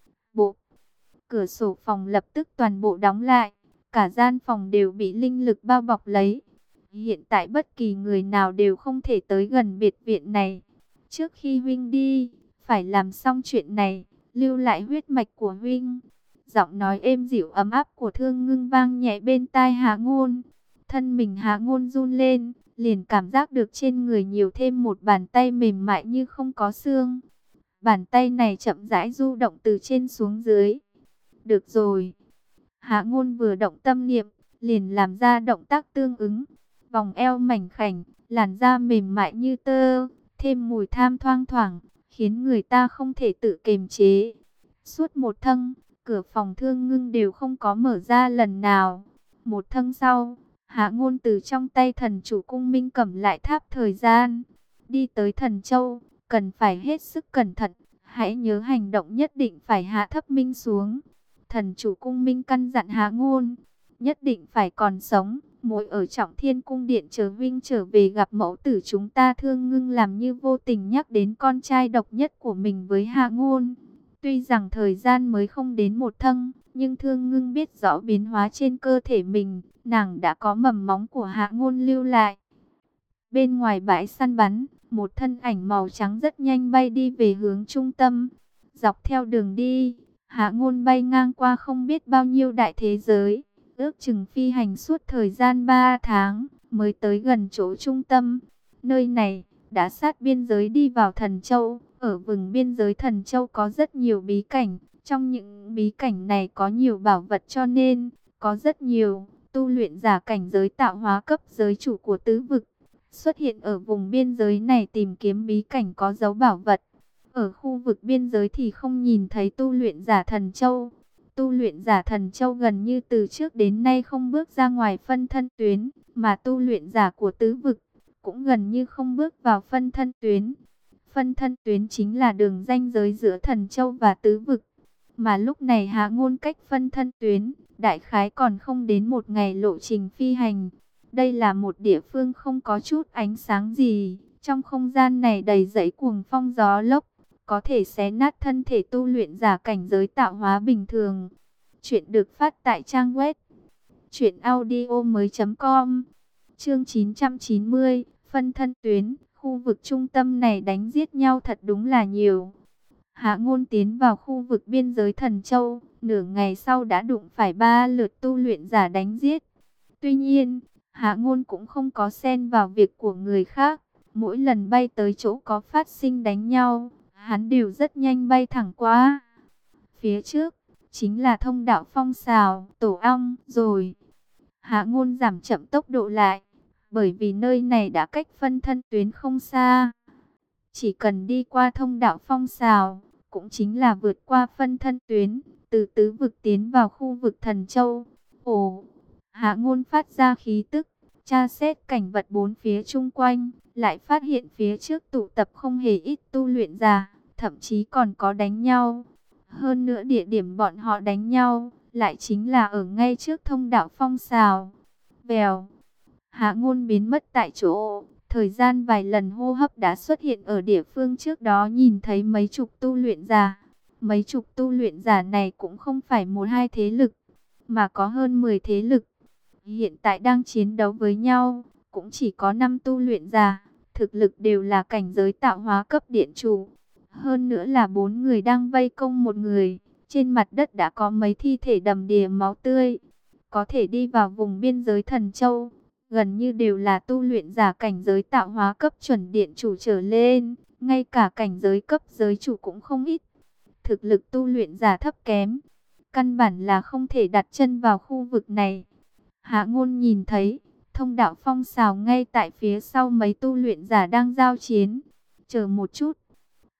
Bộ cửa sổ phòng lập tức toàn bộ đóng lại, cả gian phòng đều bị linh lực bao bọc lấy. Hiện tại bất kỳ người nào đều không thể tới gần biệt viện này. Trước khi huynh đi, phải làm xong chuyện này, lưu lại huyết mạch của huynh. Giọng nói êm dịu ấm áp của Thương Ngưng vang nhẹ bên tai Hạ Ngôn. Thân mình Hạ Ngôn run lên, liền cảm giác được trên người nhiều thêm một bàn tay mềm mại như không có xương. Bàn tay này chậm rãi du động từ trên xuống dưới. Được rồi. Hạ Ngôn vừa động tâm niệm, liền làm ra động tác tương ứng. Vòng eo mảnh khảnh, làn da mềm mại như tơ, thêm mùi tham thoang thoảng, khiến người ta không thể tự kiềm chế. Suốt một thâng, cửa phòng Thương Ngưng đều không có mở ra lần nào. Một thâng sau, Hạ Ngôn từ trong tay thần chủ cung Minh cầm lại tháp thời gian. Đi tới Thần Châu, cần phải hết sức cẩn thận, hãy nhớ hành động nhất định phải hạ thấp Minh xuống. Thần chủ cung Minh căn dặn Hạ Ngôn, nhất định phải còn sống, mỗi ở Trọng Thiên cung điện chờ huynh trở về gặp mẫu tử chúng ta. Thương Ngưng làm như vô tình nhắc đến con trai độc nhất của mình với Hạ Ngôn. Tuy rằng thời gian mới không đến một thâng, nhưng Thương Ngưng biết rõ biến hóa trên cơ thể mình, nàng đã có mầm móng của Hạ Ngôn lưu lại. Bên ngoài bãi săn bắn, một thân ảnh màu trắng rất nhanh bay đi về hướng trung tâm. Dọc theo đường đi, Hạ Ngôn bay ngang qua không biết bao nhiêu đại thế giới, ước chừng phi hành suốt thời gian 3 tháng, mới tới gần chỗ trung tâm. Nơi này, đã sát biên giới đi vào Thần Châu. Ở vùng biên giới Thần Châu có rất nhiều bí cảnh. Trong những bí cảnh này có nhiều bảo vật, cho nên có rất nhiều tu luyện giả cảnh giới tạo hóa cấp giới chủ của tứ vực xuất hiện ở vùng biên giới này tìm kiếm bí cảnh có dấu bảo vật. Ở khu vực biên giới thì không nhìn thấy tu luyện giả Thần Châu. Tu luyện giả Thần Châu gần như từ trước đến nay không bước ra ngoài phân thân tuyến, mà tu luyện giả của tứ vực cũng gần như không bước vào phân thân tuyến. Phân thân tuyến chính là đường ranh giới giữa Thần Châu và tứ vực. Mà lúc này Hạ Ngôn cách phân thân tuyến, đại khái còn không đến một ngày lộ trình phi hành. Đây là một địa phương không có chút ánh sáng gì. Trong không gian này đầy rẫy cuồng phong gió lốc, có thể xé nát thân thể tu luyện giả cảnh giới tạo hóa bình thường. Chuyện được phát tại trang web truyệnaudiomoi.com. Chương 990, phân thân tuyến. Khu vực trung tâm này đánh giết nhau thật đúng là nhiều. Hạ Ngôn tiến vào khu vực biên giới Thần Châu, nửa ngày sau đã đụng phải 3 lượt tu luyện giả đánh giết. Tuy nhiên, Hạ Ngôn cũng không có xen vào việc của người khác. Mỗi lần bay tới chỗ có phát sinh đánh nhau, hắn đều rất nhanh bay thẳng qua. Phía trước chính là thông đạo phong xào, tổ ong rồi. Hạ Ngôn giảm chậm tốc độ lại, bởi vì nơi này đã cách phân thân tuyến không xa. Chỉ cần đi qua thông đạo phong xào, cũng chính là vượt qua phân thân tuyến, từ tứ vực tiến vào khu vực Thần Châu. Ồ, Hạ Ngôn phát ra khí tức, tra xét cảnh vật bốn phía chung quanh, lại phát hiện phía trước tụ tập không hề ít tu luyện giả, thậm chí còn có đánh nhau. Hơn nữa địa điểm bọn họ đánh nhau, lại chính là ở ngay trước thông đạo phong xào. Vèo, Hạ Ngôn biến mất tại chỗ. Thời gian vài lần hô hấp đã xuất hiện ở địa phương trước đó nhìn thấy mấy chục tu luyện giả. Mấy chục tu luyện giả này cũng không phải một hai thế lực, mà có hơn 10 thế lực. Hiện tại đang chiến đấu với nhau, cũng chỉ có 5 tu luyện giả, thực lực đều là cảnh giới tạo hóa cấp điện chủ. Hơn nữa là 4 người đang vây công một người, trên mặt đất đã có mấy thi thể đầm đìa máu tươi. Có thể đi vào vùng biên giới Thần Châu, gần như đều là tu luyện giả cảnh giới tạo hóa cấp chuẩn điện chủ trở lên, ngay cả cảnh giới cấp giới chủ cũng không ít. Thực lực tu luyện giả thấp kém, căn bản là không thể đặt chân vào khu vực này. Hạ Ngôn nhìn thấy thông đạo phong xào ngay tại phía sau mấy tu luyện giả đang giao chiến. Chờ một chút.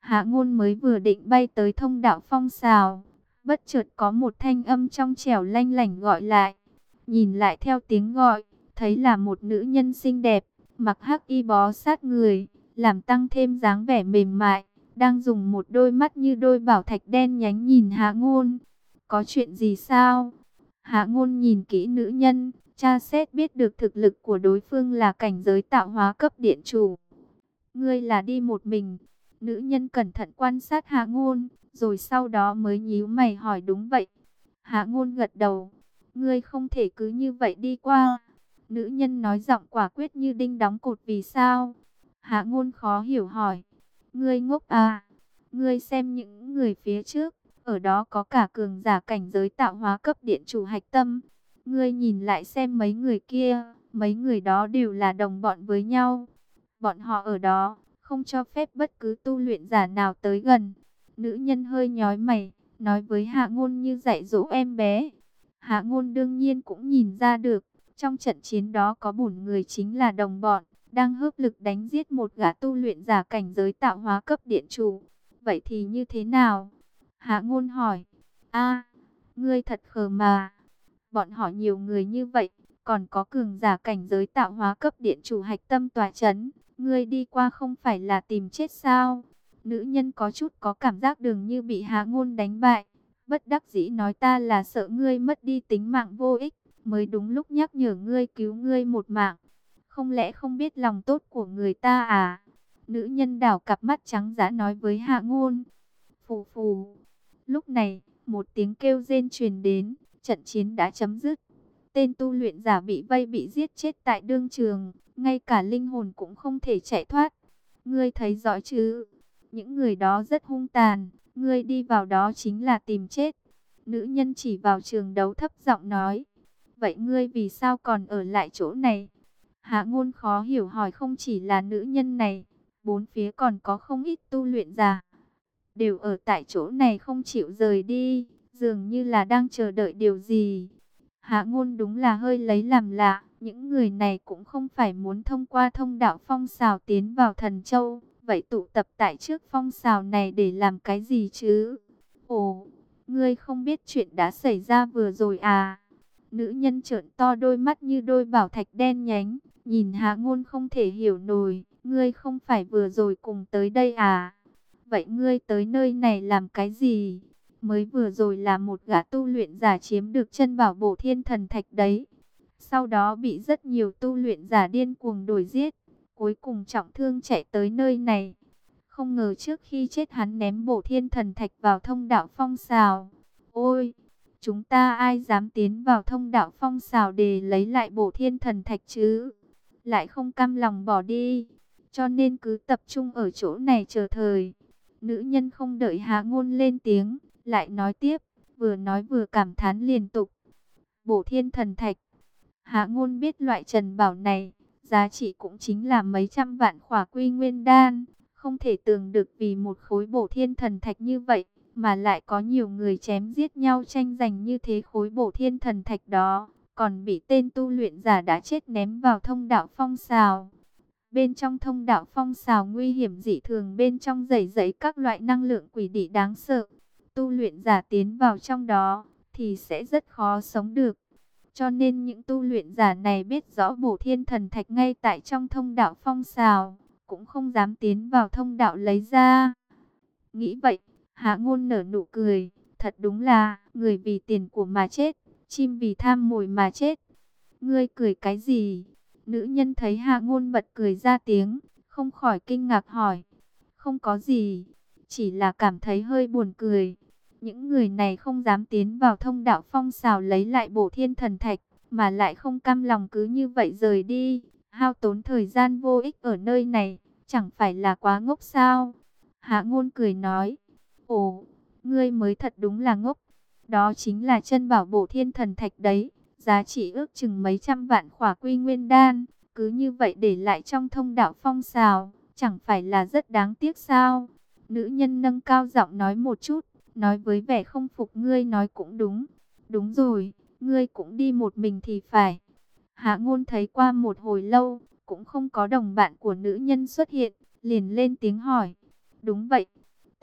Hạ Ngôn mới vừa định bay tới thông đạo phong sào, bất chợt có một thanh âm trong trẻo lanh lảnh gọi lại. Nhìn lại theo tiếng gọi, thấy là một nữ nhân xinh đẹp, mặc hắc y bó sát người, làm tăng thêm dáng vẻ mềm mại, đang dùng một đôi mắt như đôi bảo thạch đen nhánh nhìn Hạ Ngôn. Có chuyện gì sao? Hạ Ngôn nhìn kỹ nữ nhân, tra xét biết được thực lực của đối phương là cảnh giới tạo hóa cấp điện chủ. Ngươi là đi một mình? Nữ nhân cẩn thận quan sát Hạ Ngôn, rồi sau đó mới nhíu mày hỏi đúng vậy. Hạ Ngôn gật đầu. Ngươi không thể cứ như vậy đi qua. Nữ nhân nói giọng quả quyết như đinh đóng cột. Vì sao? Hạ Ngôn khó hiểu hỏi. Ngươi ngốc à? Ngươi xem những người phía trước, ở đó có cả cường giả cảnh giới tạo hóa cấp điện chủ hạch tâm. Ngươi nhìn lại xem mấy người kia, mấy người đó đều là đồng bọn với nhau. Bọn họ ở đó, không cho phép bất cứ tu luyện giả nào tới gần. Nữ nhân hơi nhói mày, nói với Hạ Ngôn như dạy dỗ em bé. Hạ Ngôn đương nhiên cũng nhìn ra được, trong trận chiến đó có bổn người chính là đồng bọn, đang hợp lực đánh giết một gã tu luyện giả cảnh giới tạo hóa cấp điện chủ. Vậy thì như thế nào? Hạ Ngôn hỏi. A, ngươi thật khờ mà. Bọn họ nhiều người như vậy, còn có cường giả cảnh giới tạo hóa cấp điện chủ hạch tâm tòa chấn. Ngươi đi qua không phải là tìm chết sao? Nữ nhân có chút có cảm giác dường như bị Hạ Ngôn đánh bại. Bất đắc dĩ nói ta là sợ ngươi mất đi tính mạng vô ích, mới đúng lúc nhắc nhở ngươi cứu ngươi một mạng. Không lẽ không biết lòng tốt của người ta à? Nữ nhân đảo cặp mắt trắng dã nói với Hạ Ngôn. Phù phù. Lúc này, một tiếng kêu rên truyền đến, trận chiến đã chấm dứt. Tên tu luyện giả bị vây bị giết chết tại đương trường, ngay cả linh hồn cũng không thể chạy thoát. Ngươi thấy rõ chứ? Những người đó rất hung tàn, ngươi đi vào đó chính là tìm chết. Nữ nhân chỉ vào trường đấu thấp giọng nói. Vậy ngươi vì sao còn ở lại chỗ này? Hạ Ngôn khó hiểu hỏi. Không chỉ là nữ nhân này, bốn phía còn có không ít tu luyện giả, đều ở tại chỗ này không chịu rời đi, dường như là đang chờ đợi điều gì. Hạ Ngôn đúng là hơi lấy làm lạ, những người này cũng không phải muốn thông qua thông đạo phong sào tiến vào Thần Châu, vậy tụ tập tại trước phong sào này để làm cái gì chứ? Ồ, ngươi không biết chuyện đã xảy ra vừa rồi à? Nữ nhân trợn to đôi mắt như đôi bảo thạch đen nhánh, nhìn Hạ Ngôn không thể hiểu nổi. Ngươi không phải vừa rồi cùng tới đây à? Vậy ngươi tới nơi này làm cái gì? Mới vừa rồi là một gã tu luyện giả chiếm được chân bảo bổ thiên thần thạch đấy. Sau đó bị rất nhiều tu luyện giả điên cuồng đuổi giết, cuối cùng trọng thương chạy tới nơi này. Không ngờ trước khi chết hắn ném bổ thiên thần thạch vào thông đạo phong sào. Ôi, chúng ta ai dám tiến vào thông đạo phong sào để lấy lại bổ thiên thần thạch chứ? Lại không cam lòng bỏ đi, cho nên cứ tập trung ở chỗ này chờ thời. Nữ nhân không đợi Hạ Ngôn lên tiếng, lại nói tiếp, vừa nói vừa cảm thán liên tục. Bổ thiên thần thạch. Hạ Ngôn biết loại trần bảo này, giá trị cũng chính là mấy trăm vạn khỏa quy nguyên đan. Không thể tưởng được vì một khối bổ thiên thần thạch như vậy, mà lại có nhiều người chém giết nhau tranh giành như thế khối bổ thiên thần thạch đó. Còn bị tên tu luyện giả đã chết ném vào thông đạo phong sào. Bên trong thông đạo phong sào nguy hiểm dị thường, bên trong rầy rấy các loại năng lượng quỷ dị đáng sợ. Tu luyện giả tiến vào trong đó thì sẽ rất khó sống được. Cho nên những tu luyện giả này biết rõ bổ thiên thần thạch ngay tại trong thông đạo phong sào, cũng không dám tiến vào thông đạo lấy ra. Nghĩ vậy, Hạ Ngôn nở nụ cười, thật đúng là người vì tiền của mà chết, chim vì tham mồi mà chết. Ngươi cười cái gì? Nữ nhân thấy Hạ Ngôn bật cười ra tiếng, không khỏi kinh ngạc hỏi. Không có gì, chỉ là cảm thấy hơi buồn cười. Những người này không dám tiến vào thông đạo phong sào lấy lại bổ thiên thần thạch, mà lại không cam lòng cứ như vậy rời đi, hao tốn thời gian vô ích ở nơi này, chẳng phải là quá ngốc sao? Hạ Ngôn cười nói, ồ, ngươi mới thật đúng là ngốc. Đó chính là chân bảo bổ thiên thần thạch đấy, giá trị ước chừng mấy trăm vạn khỏa quy nguyên đan, cứ như vậy để lại trong thông đạo phong sào, chẳng phải là rất đáng tiếc sao? Nữ nhân nâng cao giọng nói một chút, nói với vẻ không phục. Ngươi nói cũng đúng. Đúng rồi, ngươi cũng đi một mình thì phải. Hạ Ngôn thấy qua một hồi lâu, cũng không có đồng bạn của nữ nhân xuất hiện, liền lên tiếng hỏi. Đúng vậy,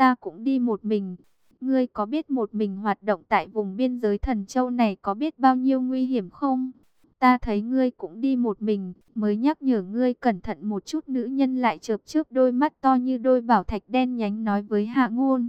ta cũng đi một mình. Ngươi có biết một mình hoạt động tại vùng biên giới Thần Châu này có biết bao nhiêu nguy hiểm không? Ta thấy ngươi cũng đi một mình, mới nhắc nhở ngươi cẩn thận một chút." Nữ nhân lại chớp chớp đôi mắt to như đôi bảo thạch đen nhánh nói với Hạ Ngôn.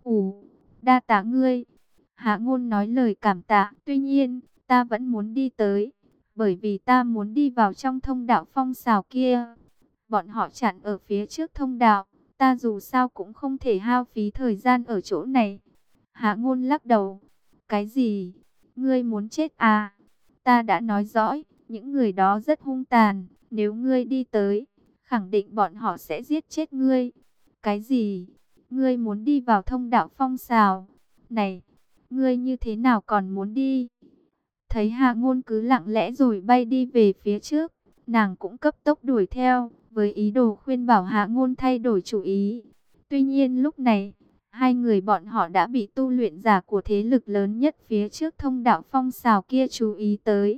Đa tạ ngươi." Hạ Ngôn nói lời cảm tạ, tuy nhiên, ta vẫn muốn đi tới, bởi vì ta muốn đi vào trong thông đạo phong xào kia. Bọn họ chặn ở phía trước thông đạo, ta dù sao cũng không thể hao phí thời gian ở chỗ này. Hạ Ngôn lắc đầu. Cái gì? Ngươi muốn chết à? Ta đã nói rõ, những người đó rất hung tàn, nếu ngươi đi tới, khẳng định bọn họ sẽ giết chết ngươi. Cái gì? Ngươi muốn đi vào thông đạo phong xào? Này, ngươi như thế nào còn muốn đi? Thấy Hạ Ngôn cứ lặng lẽ rồi bay đi về phía trước, nàng cũng cấp tốc đuổi theo, với ý đồ khuyên bảo Hạ Ngôn thay đổi chủ ý. Tuy nhiên lúc này, hai người bọn họ đã bị tu luyện giả của thế lực lớn nhất phía trước thông đạo phong xào kia chú ý tới.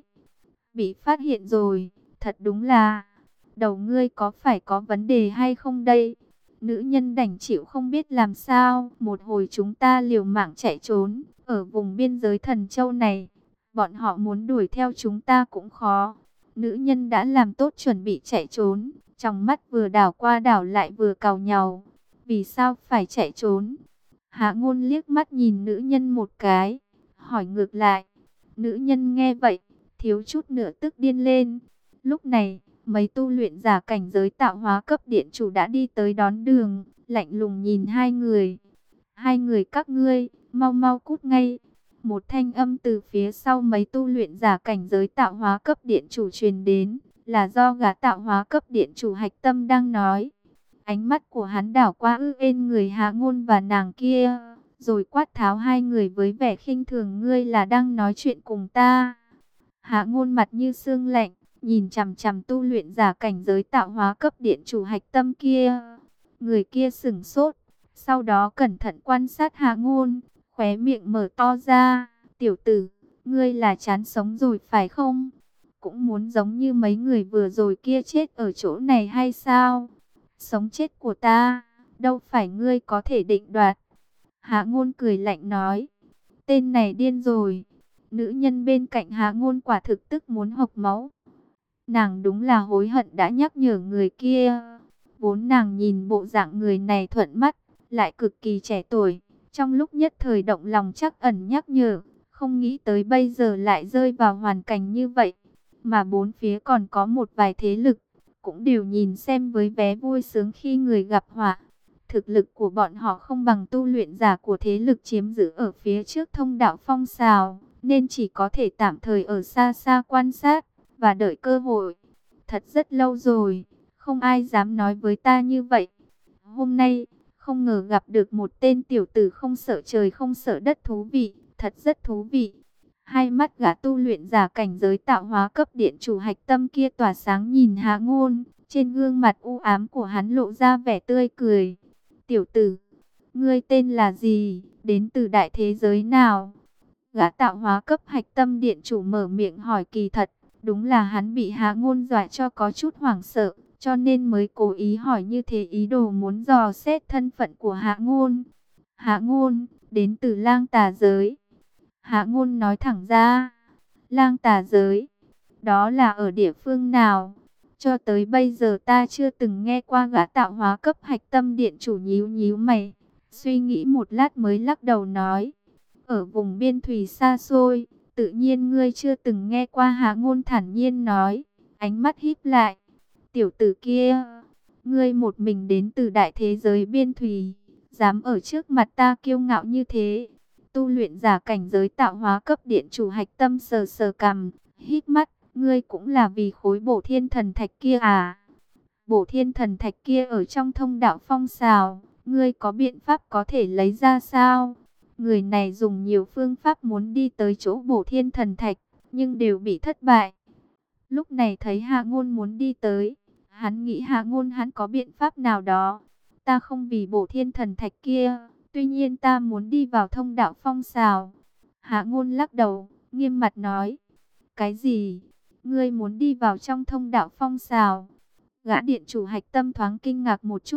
Bị phát hiện rồi, thật đúng là, đầu ngươi có phải có vấn đề hay không đây? Nữ nhân đành chịu không biết làm sao, một hồi chúng ta liều mạng chạy trốn, ở vùng biên giới Thần Châu này, bọn họ muốn đuổi theo chúng ta cũng khó. Nữ nhân đã làm tốt chuẩn bị chạy trốn, trong mắt vừa đảo qua đảo lại vừa càu nhàu. Vì sao phải chạy trốn? Hạ Ngôn liếc mắt nhìn nữ nhân một cái, hỏi ngược lại. Nữ nhân nghe vậy, thiếu chút nữa tức điên lên. Lúc này, mấy tu luyện giả cảnh giới tạo hóa cấp điện chủ đã đi tới đón đường, lạnh lùng nhìn hai người. Hai người các ngươi, mau mau cút ngay. Một thanh âm từ phía sau mấy tu luyện giả cảnh giới tạo hóa cấp điện chủ truyền đến, là do gã tạo hóa cấp điện chủ Hạch Tâm đang nói. Ánh mắt của hắn đảo qua ên người Hạ Ngôn và nàng kia, rồi quát tháo hai người với vẻ khinh thường. Ngươi là đang nói chuyện cùng ta? Hạ Ngôn mặt như xương lạnh, nhìn chằm chằm tu luyện giả cảnh giới tạo hóa cấp điện chủ Hạch Tâm kia. Người kia sững sốt, sau đó cẩn thận quan sát Hạ Ngôn, khóe miệng mở to ra. Tiểu tử, ngươi là chán sống rồi phải không? Cũng muốn giống như mấy người vừa rồi kia chết ở chỗ này hay sao? Sống chết của ta, đâu phải ngươi có thể định đoạt. Hạ Ngôn cười lạnh nói. Tên này điên rồi. Nữ nhân bên cạnh Hạ Ngôn quả thực tức muốn hộc máu. Nàng đúng là hối hận đã nhắc nhở người kia. Vốn nàng nhìn bộ dạng người này thuận mắt, lại cực kỳ trẻ tuổi. Trong lúc nhất thời động lòng trắc ẩn nhắc nhở, không nghĩ tới bây giờ lại rơi vào hoàn cảnh như vậy. Mà bốn phía còn có một vài thế lực, cũng đều nhìn xem với vé vui sướng khi người gặp họa. Thực lực của bọn họ không bằng tu luyện giả của thế lực chiếm giữ ở phía trước thông đạo phong xào, nên chỉ có thể tạm thời ở xa xa quan sát và đợi cơ hội. Thật rất lâu rồi, không ai dám nói với ta như vậy. Hôm nay, không ngờ gặp được một tên tiểu tử không sợ trời không sợ đất thú vị, thật rất thú vị. Hai mắt gã tu luyện giả cảnh giới tạo hóa cấp điện chủ Hạch Tâm kia tỏa sáng nhìn Hạ Ngôn, trên gương mặt u ám của hắn lộ ra vẻ tươi cười. Tiểu tử, ngươi tên là gì, đến từ đại thế giới nào? Gã tạo hóa cấp Hạch Tâm điện chủ mở miệng hỏi. Kỳ thật, đúng là hắn bị Hạ Ngôn dọa cho có chút hoảng sợ, cho nên mới cố ý hỏi như thế, ý đồ muốn dò xét thân phận của Hạ Ngôn. Hạ Ngôn, đến từ Lang Tà giới. Hạ Ngôn nói thẳng ra. Lang Tà giới, đó là ở địa phương nào? Cho tới bây giờ ta chưa từng nghe qua. Gã tạo hóa cấp Hạch Tâm điện chủ nhíu nhíu mày, suy nghĩ một lát mới lắc đầu nói. Ở vùng biên thùy xa xôi, tự nhiên ngươi chưa từng nghe qua. Hạ Ngôn thản nhiên nói, ánh mắt híp lại. Tiểu tử kia, ngươi một mình đến từ đại thế giới biên thùy, dám ở trước mặt ta kiêu ngạo như thế? Tu luyện giả cảnh giới tạo hóa cấp điện chủ Hạch Tâm sờ sờ cằm, híp mắt. Ngươi cũng là vì khối bổ thiên thần thạch kia à? Bổ thiên thần thạch kia ở trong thông đạo phong xào, ngươi có biện pháp có thể lấy ra sao? Người này dùng nhiều phương pháp muốn đi tới chỗ bổ thiên thần thạch, nhưng đều bị thất bại. Lúc này thấy Hạ Ngôn muốn đi tới, hắn nghĩ Hạ Ngôn hắn có biện pháp nào đó. Ta không vì bổ thiên thần thạch kia, tuy nhiên ta muốn đi vào thông đạo phong xào. Hạ Ngôn lắc đầu, nghiêm mặt nói. Cái gì? Ngươi muốn đi vào trong thông đạo phong xào? Gã điện chủ Hạch Tâm thoáng kinh ngạc một chút,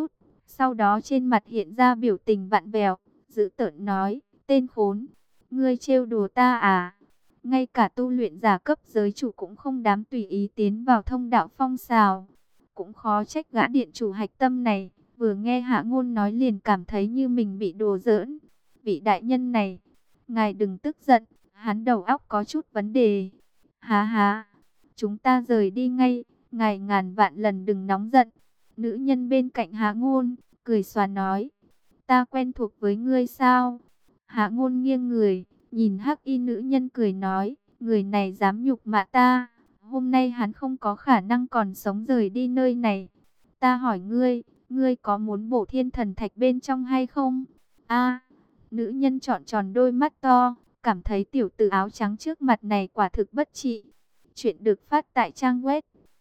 Sau đó trên mặt hiện ra biểu tình vặn vẹo, dữ tợn nói, tên khốn, ngươi trêu đùa ta à? Ngay cả tu luyện giả cấp giới chủ cũng không dám tùy ý tiến vào thông đạo phong sào. Cũng khó trách gã điện chủ hạch tâm này, vừa nghe Hạ Ngôn nói liền cảm thấy như mình bị đùa giỡn. Vị đại nhân này, ngài đừng tức giận, hắn đầu óc có chút vấn đề. Há há, chúng ta rời đi ngay, ngài ngàn vạn lần đừng nóng giận. Nữ nhân bên cạnh Hạ Ngôn, cười xòa nói, ta quen thuộc với ngươi sao? Hạ Ngôn nghiêng người, nhìn hắc y nữ nhân cười nói, người này dám nhục mạ ta, hôm nay hắn không có khả năng còn sống rời đi nơi này. Ta hỏi ngươi, ngươi có muốn bổ thiên thần thạch bên trong hay không? A, nữ nhân trọn tròn đôi mắt to, cảm thấy tiểu tử áo trắng trước mặt này quả thực bất trị. Chuyện được phát tại trang web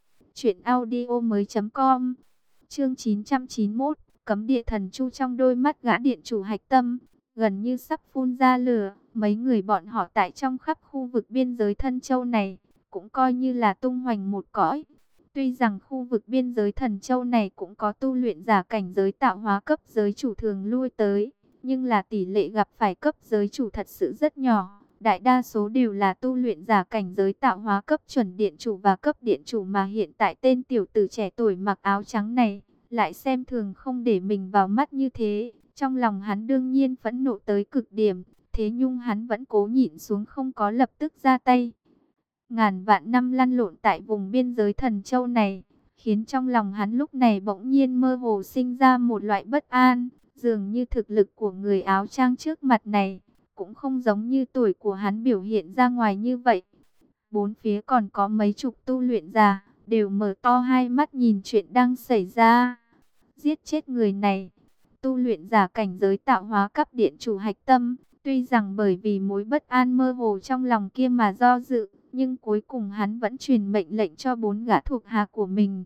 truyệnaudiomoi.com. Chương 991, cấm địa thần chu trong đôi mắt gã điện chủ hạch tâm, gần như sắp phun ra lửa. Mấy người bọn họ tại trong khắp khu vực biên giới Thân Châu này, cũng coi như là tung hoành một cõi. Tuy rằng khu vực biên giới Thần Châu này cũng có tu luyện giả cảnh giới tạo hóa cấp giới chủ thường lui tới, nhưng là tỷ lệ gặp phải cấp giới chủ thật sự rất nhỏ. Đại đa số đều là tu luyện giả cảnh giới tạo hóa cấp chuẩn điện chủ và cấp điện chủ, mà hiện tại tên tiểu tử trẻ tuổi mặc áo trắng này lại xem thường không để mình vào mắt như thế. Trong lòng hắn đương nhiên phẫn nộ tới cực điểm, thế nhưng hắn vẫn cố nhịn xuống không có lập tức ra tay. Ngàn vạn năm lăn lộn tại vùng biên giới Thần Châu này, khiến trong lòng hắn lúc này bỗng nhiên mơ hồ sinh ra một loại bất an, dường như thực lực của người áo trang trước mặt này cũng không giống như tuổi của hắn biểu hiện ra ngoài như vậy. Bốn phía còn có mấy chục tu luyện giả, đều mở to hai mắt nhìn chuyện đang xảy ra. Giết chết người này. Tu luyện giả cảnh giới tạo hóa cấp điện chủ hạch tâm, tuy rằng bởi vì mối bất an mơ hồ trong lòng kia mà do dự, nhưng cuối cùng hắn vẫn truyền mệnh lệnh cho 4 gã thuộc hạ của mình.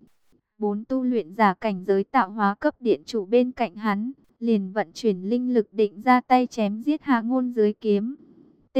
4 tu luyện giả cảnh giới tạo hóa cấp điện chủ bên cạnh hắn, liền vận chuyển linh lực định ra tay chém giết Hạ Ngôn dưới kiếm. T.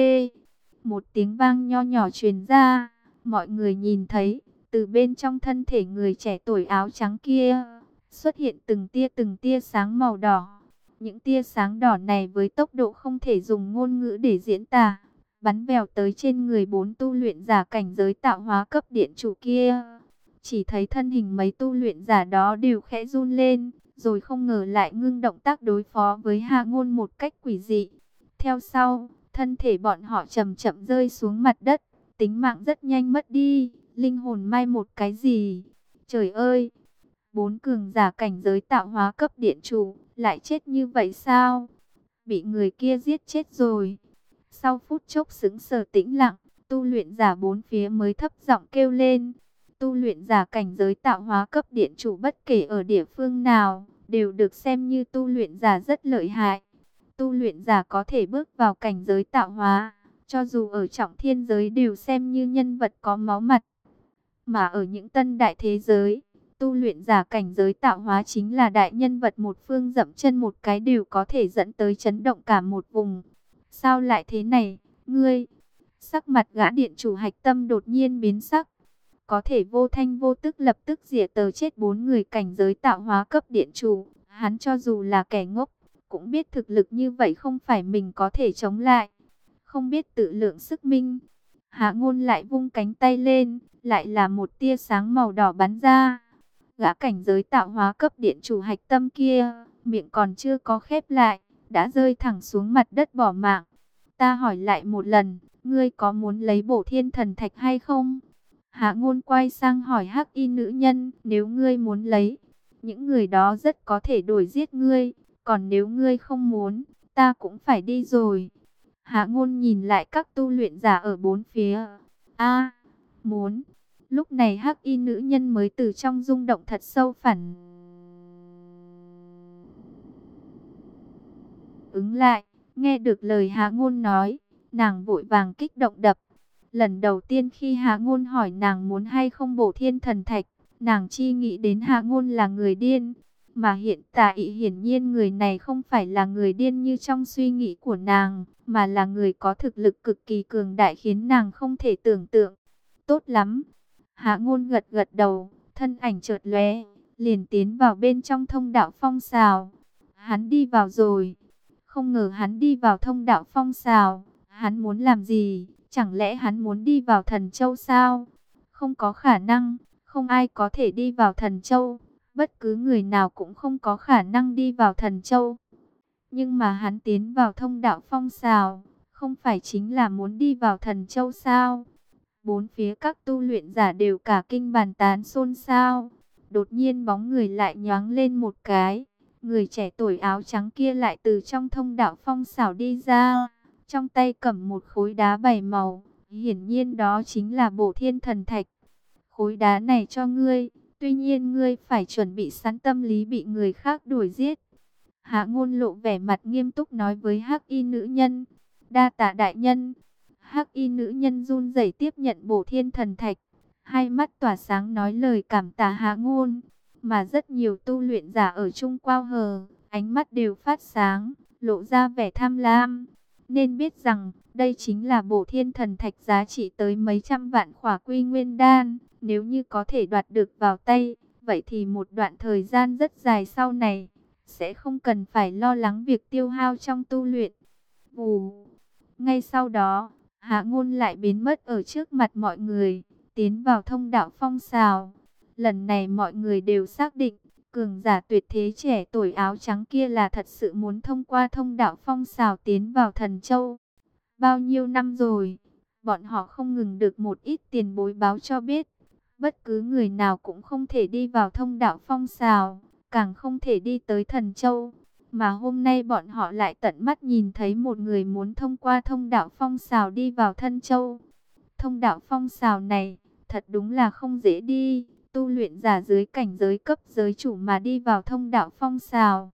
Một tiếng vang nho nhỏ truyền ra, mọi người nhìn thấy, từ bên trong thân thể người trẻ tuổi áo trắng kia, xuất hiện từng tia sáng màu đỏ. Những tia sáng đỏ này với tốc độ không thể dùng ngôn ngữ để diễn tả, bắn vèo tới trên người 4 tu luyện giả cảnh giới tạo hóa cấp điện chủ kia. Chỉ thấy thân hình mấy tu luyện giả đó đều khẽ run lên, rồi không ngờ lại ngưng động tác đối phó với Hạ Ngôn một cách quỷ dị. Theo sau, thân thể bọn họ chậm chậm rơi xuống mặt đất, tính mạng rất nhanh mất đi, linh hồn mai một cái gì. Trời ơi! 4 cường giả cảnh giới tạo hóa cấp điện chủ, lại chết như vậy sao? Bị người kia giết chết rồi. Sau phút chốc sững sờ tĩnh lặng, tu luyện giả bốn phía mới thấp giọng kêu lên. Tu luyện giả cảnh giới tạo hóa cấp điện chủ bất kể ở địa phương nào, đều được xem như tu luyện giả rất lợi hại. Tu luyện giả có thể bước vào cảnh giới tạo hóa, cho dù ở trọng thiên giới đều xem như nhân vật có máu mặt. Mà ở những tân đại thế giới, tu luyện giả cảnh giới tạo hóa chính là đại nhân vật, một phương dậm chân một cái đều có thể dẫn tới chấn động cả một vùng. Sao lại thế này, ngươi? Sắc mặt gã điện chủ hạch tâm đột nhiên biến sắc. Có thể vô thanh vô tức lập tức rỉa tờ chết 4 người cảnh giới tạo hóa cấp điện chủ. Hắn cho dù là kẻ ngốc, cũng biết thực lực như vậy không phải mình có thể chống lại. Không biết tự lượng sức minh. Hạ Ngôn lại vung cánh tay lên, lại là một tia sáng màu đỏ bắn ra. Gã cảnh giới tạo hóa cấp điện chủ hạch tâm kia, miệng còn chưa có khép lại, đã rơi thẳng xuống mặt đất bỏ mạng. Ta hỏi lại một lần, ngươi có muốn lấy bổ thiên thần thạch hay không? Hạ Ngôn quay sang hỏi hắc y nữ nhân, nếu ngươi muốn lấy, những người đó rất có thể đổi giết ngươi, còn nếu ngươi không muốn, ta cũng phải đi rồi. Hạ Ngôn nhìn lại các tu luyện giả ở bốn phía. A, muốn. Lúc này hắc y nữ nhân mới từ trong rung động thật sâu phản ứng lại, nghe được lời Hạ Ngôn nói, nàng vội vàng kích động đập. Lần đầu tiên khi Hạ Ngôn hỏi nàng muốn hay không bổ thiên thần thạch, nàng chỉ nghĩ đến Hạ Ngôn là người điên. Mà hiện tại hiển nhiên người này không phải là người điên như trong suy nghĩ của nàng, mà là người có thực lực cực kỳ cường đại khiến nàng không thể tưởng tượng. Tốt lắm. Hạ Ngôn gật gật đầu, thân ảnh chợt lóe, liền tiến vào bên trong thông đạo phong xào. Hắn đi vào rồi. Không ngờ hắn đi vào thông đạo phong xào. Hắn muốn làm gì? Chẳng lẽ hắn muốn đi vào Thần Châu sao? Không có khả năng. Không ai có thể đi vào Thần Châu. Bất cứ người nào cũng không có khả năng đi vào Thần Châu. Nhưng mà hắn tiến vào thông đạo phong xào, không phải chính là muốn đi vào Thần Châu sao? Bốn phía các tu luyện giả đều cả kinh bàn tán xôn xao. Đột nhiên bóng người lại nhoáng lên một cái. Người trẻ tuổi áo trắng kia lại từ trong thông đạo phong xảo đi ra. Trong tay cầm một khối đá bảy màu. Hiển nhiên đó chính là Bổ Thiên Thần Thạch. Khối đá này cho ngươi. Tuy nhiên ngươi phải chuẩn bị sẵn tâm lý bị người khác đuổi giết. Hạ Ngôn lộ vẻ mặt nghiêm túc nói với Hắc Y nữ nhân. Đa tạ đại nhân. Hắc Y nữ nhân run rẩy tiếp nhận Bổ Thiên Thần Thạch, hai mắt tỏa sáng nói lời cảm tạ Hạ Ngôn. Mà rất nhiều tu luyện giả ở Trung Quao Hờ, ánh mắt đều phát sáng, lộ ra vẻ tham lam. Nên biết rằng, đây chính là Bổ Thiên Thần Thạch giá trị tới mấy trăm vạn khỏa Quy Nguyên Đan. Nếu như có thể đoạt được vào tay, vậy thì một đoạn thời gian rất dài sau này, sẽ không cần phải lo lắng việc tiêu hao trong tu luyện. Vù. Ngay sau đó, Hạ Ngôn lại biến mất ở trước mặt mọi người, tiến vào thông đạo phong xào. Lần này mọi người đều xác định, cường giả tuyệt thế trẻ tuổi áo trắng kia là thật sự muốn thông qua thông đạo phong xào tiến vào Thần Châu. Bao nhiêu năm rồi, bọn họ không ngừng được một ít tiền bối báo cho biết, bất cứ người nào cũng không thể đi vào thông đạo phong xào, càng không thể đi tới Thần Châu. Mà hôm nay bọn họ lại tận mắt nhìn thấy một người muốn thông qua thông đạo phong xào đi vào Thân Châu. Thông đạo phong xào này, thật đúng là không dễ đi. Tu luyện giả dưới cảnh giới cấp giới chủ mà đi vào thông đạo phong xào,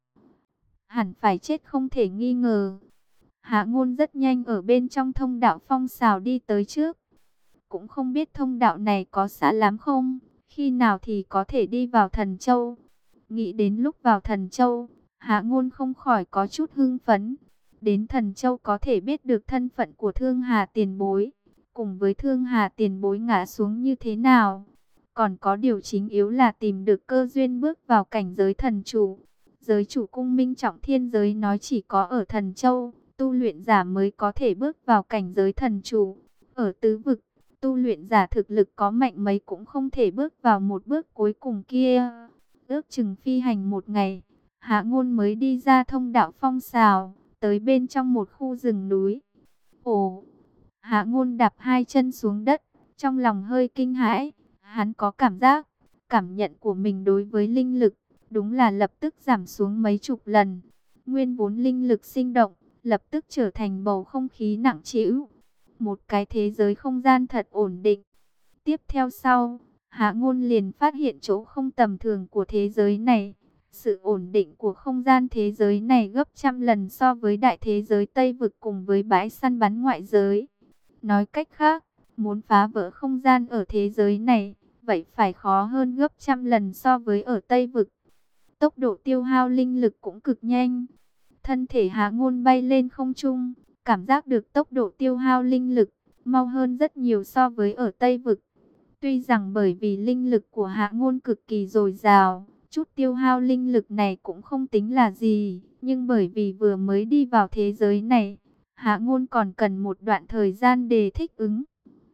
hẳn phải chết không thể nghi ngờ. Hạ Ngôn rất nhanh ở bên trong thông đạo phong xào đi tới trước. Cũng không biết thông đạo này có xa lắm không, khi nào thì có thể đi vào Thần Châu. Nghĩ đến lúc vào Thần Châu, Hạ Ngôn không khỏi có chút hưng phấn. Đến Thần Châu có thể biết được thân phận của Thương Hà tiền bối, cùng với Thương Hà tiền bối ngã xuống như thế nào. Còn có điều chính yếu là tìm được cơ duyên bước vào cảnh giới thần chủ. Giới chủ cung Minh Trọng Thiên giới nói chỉ có ở Thần Châu, tu luyện giả mới có thể bước vào cảnh giới thần chủ. Ở tứ vực, tu luyện giả thực lực có mạnh mấy cũng không thể bước vào một bước cuối cùng kia. Ước chừng phi hành một ngày, Hạ Ngôn mới đi ra thông đạo phong xào, tới bên trong một khu rừng núi. Ồ! Hạ Ngôn đạp hai chân xuống đất, trong lòng hơi kinh hãi. Hắn có cảm giác, cảm nhận của mình đối với linh lực, đúng là lập tức giảm xuống mấy chục lần. Nguyên vốn linh lực sinh động, lập tức trở thành bầu không khí nặng trĩu. Một cái thế giới không gian thật ổn định. Tiếp theo sau, Hạ Ngôn liền phát hiện chỗ không tầm thường của thế giới này. Sự ổn định của không gian thế giới này gấp trăm lần so với đại thế giới Tây Vực cùng với bãi săn bắn ngoại giới. Nói cách khác, muốn phá vỡ không gian ở thế giới này, vậy phải khó hơn gấp trăm lần so với ở Tây Vực. Tốc độ tiêu hao linh lực cũng cực nhanh. Thân thể Hạ Ngôn bay lên không trung, cảm giác được tốc độ tiêu hao linh lực mau hơn rất nhiều so với ở Tây Vực. Tuy rằng bởi vì linh lực của Hạ Ngôn cực kỳ dồi dào, chút tiêu hao linh lực này cũng không tính là gì, nhưng bởi vì vừa mới đi vào thế giới này, Hạ Ngôn còn cần một đoạn thời gian để thích ứng.